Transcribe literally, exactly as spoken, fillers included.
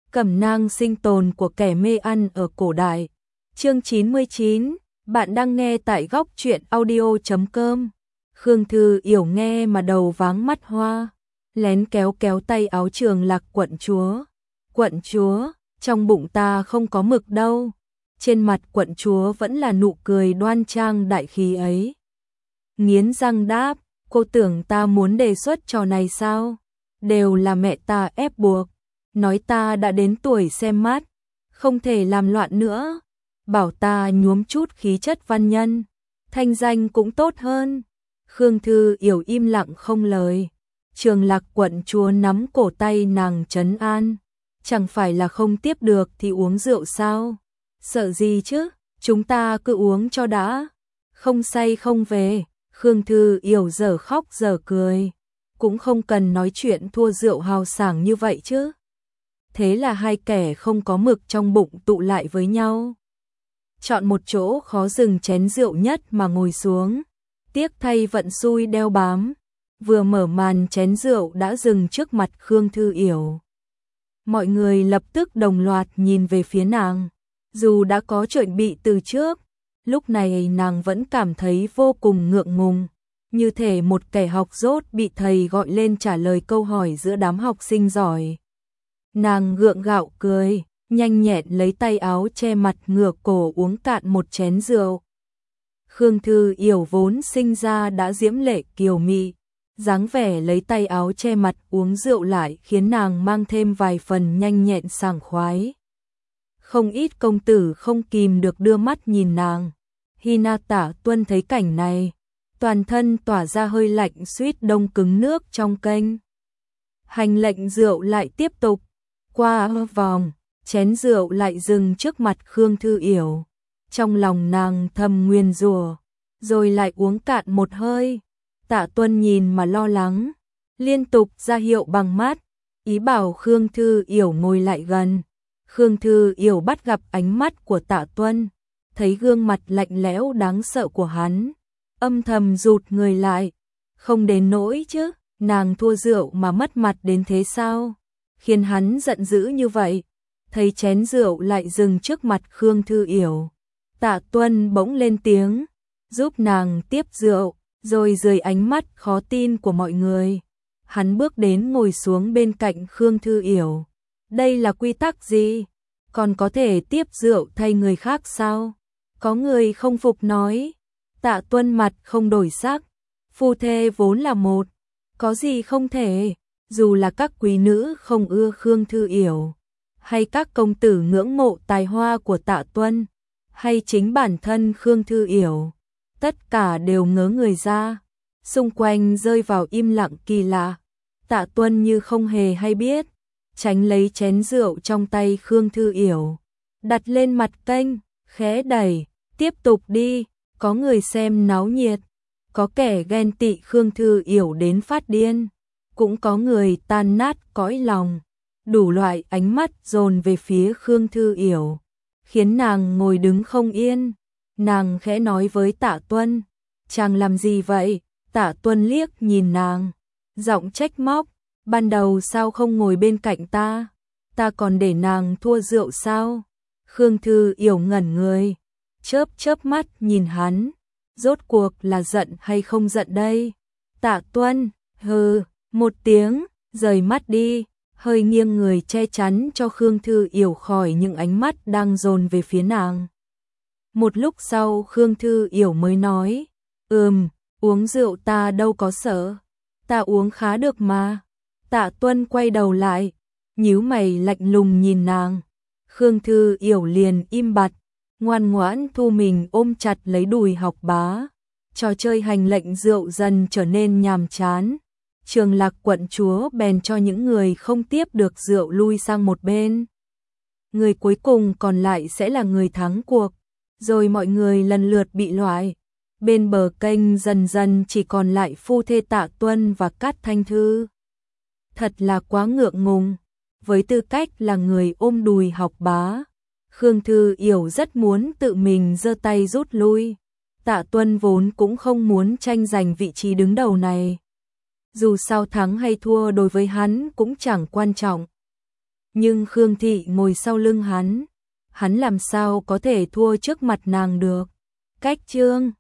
Cẩm nang sinh tồn của kẻ mê ăn ở cổ đại. Chương chín mươi chín, bạn đang nghe tại góc truyện audio chấm com. Khương Thư Yểu nghe mà đầu váng mắt hoa, lén kéo kéo tay áo Trường Lạc quận chúa. Quận chúa, trong bụng ta không có mực đâu. Trên mặt quận chúa vẫn là nụ cười đoan trang đại khí ấy. Nghiến răng đáp, cô tưởng ta muốn đề xuất trò này sao? Đều là mẹ ta ép buộc. Nói ta đã đến tuổi xem mắt, không thể làm loạn nữa. Bảo ta nhuốm chút khí chất văn nhân, thanh danh cũng tốt hơn. Khương Thư Yểu im lặng không lời. Trường Lạc quận chúa nắm cổ tay nàng trấn an. Chẳng phải là không tiếp được thì uống rượu sao? Sợ gì chứ, chúng ta cứ uống cho đã. Không say không về. Khương Thư Yểu giờ khóc giờ cười. Cũng không cần nói chuyện thua rượu hào sảng như vậy chứ. Thế là hai kẻ không có mực trong bụng tụ lại với nhau. Chọn một chỗ khó dừng chén rượu nhất mà ngồi xuống. Tiếc thay vận xui đeo bám. Vừa mở màn chén rượu đã dừng trước mặt Khương Thư Yểu. Mọi người lập tức đồng loạt nhìn về phía nàng. Dù đã có chuẩn bị từ trước, lúc này nàng vẫn cảm thấy vô cùng ngượng ngùng. Như thể một kẻ học dốt bị thầy gọi lên trả lời câu hỏi giữa đám học sinh giỏi. Nàng gượng gạo cười, nhanh nhẹn lấy tay áo che mặt ngửa cổ uống cạn một chén rượu. Khương Thư Yểu vốn sinh ra đã diễm lệ kiều mị, dáng vẻ lấy tay áo che mặt uống rượu lại khiến nàng mang thêm vài phần nhanh nhẹn sảng khoái. Không ít công tử không kìm được đưa mắt nhìn nàng. Hinata Tuân thấy cảnh này, toàn thân tỏa ra hơi lạnh suýt đông cứng nước trong kênh. Hành lệnh rượu lại tiếp tục. Qua vòng, chén rượu lại dừng trước mặt Khương Thư Yểu. Trong lòng nàng thầm nguyền rủa, rồi lại uống cạn một hơi. Tạ Tuân nhìn mà lo lắng, liên tục ra hiệu bằng mắt, ý bảo Khương Thư Yểu ngồi lại gần. Khương Thư Yểu bắt gặp ánh mắt của Tạ Tuân, thấy gương mặt lạnh lẽo đáng sợ của hắn, âm thầm rụt người lại. Không đến nỗi chứ, nàng thua rượu mà mất mặt đến thế sao? Khiến hắn giận dữ như vậy. Thấy chén rượu lại dừng trước mặt Khương Thư Yểu, Tạ Tuân bỗng lên tiếng, giúp nàng tiếp rượu, rồi dưới ánh mắt khó tin của mọi người, hắn bước đến ngồi xuống bên cạnh Khương Thư Yểu. Đây là quy tắc gì? Còn có thể tiếp rượu thay người khác sao? Có người không phục nói. Tạ Tuân mặt không đổi sắc, phu thê vốn là một, có gì không thể? Dù là các quý nữ không ưa Khương Thư Yểu, hay các công tử ngưỡng mộ tài hoa của Tạ Tuân, hay chính bản thân Khương Thư Yểu, tất cả đều ngớ người ra. Xung quanh rơi vào im lặng kỳ lạ. Tạ Tuân như không hề hay biết, tránh lấy chén rượu trong tay Khương Thư Yểu, đặt lên mặt kênh, khẽ đẩy, tiếp tục đi. Có người xem náo nhiệt, có kẻ ghen tị Khương Thư Yểu đến phát điên, cũng có người tan nát cõi lòng. Đủ loại ánh mắt dồn về phía Khương Thư Yểu, khiến nàng ngồi đứng không yên. Nàng khẽ nói với Tạ Tuân, chàng làm gì vậy? Tạ Tuân liếc nhìn nàng, giọng trách móc, ban đầu sao không ngồi bên cạnh ta? Ta còn để nàng thua rượu sao? Khương Thư Yểu ngẩn người, chớp chớp mắt nhìn hắn, rốt cuộc là giận hay không giận đây? Tạ Tuân, hừ, một tiếng, rời mắt đi, hơi nghiêng người che chắn cho Khương Thư Yểu khỏi những ánh mắt đang dồn về phía nàng. Một lúc sau Khương Thư Yểu mới nói, ừm, uống rượu ta đâu có sợ, ta uống khá được mà. Tạ Tuân quay đầu lại, nhíu mày lạnh lùng nhìn nàng. Khương Thư Yểu liền im bặt, ngoan ngoãn thu mình ôm chặt lấy đùi học bá. Trò chơi hành lệnh rượu dần trở nên nhàm chán. Trường Lạc quận chúa bèn cho những người không tiếp được rượu lui sang một bên. Người cuối cùng còn lại sẽ là người thắng cuộc. Rồi mọi người lần lượt bị loại. Bên bờ kênh dần dần chỉ còn lại phu thê Tạ Tuân và Cát Thanh Thư. Thật là quá ngượng ngùng. Với tư cách là người ôm đùi học bá, Khương Thư Yểu rất muốn tự mình giơ tay rút lui. Tạ Tuân vốn cũng không muốn tranh giành vị trí đứng đầu này. Dù sao thắng hay thua đối với hắn cũng chẳng quan trọng. Nhưng Khương Thị ngồi sau lưng hắn, hắn làm sao có thể thua trước mặt nàng được. Cách chương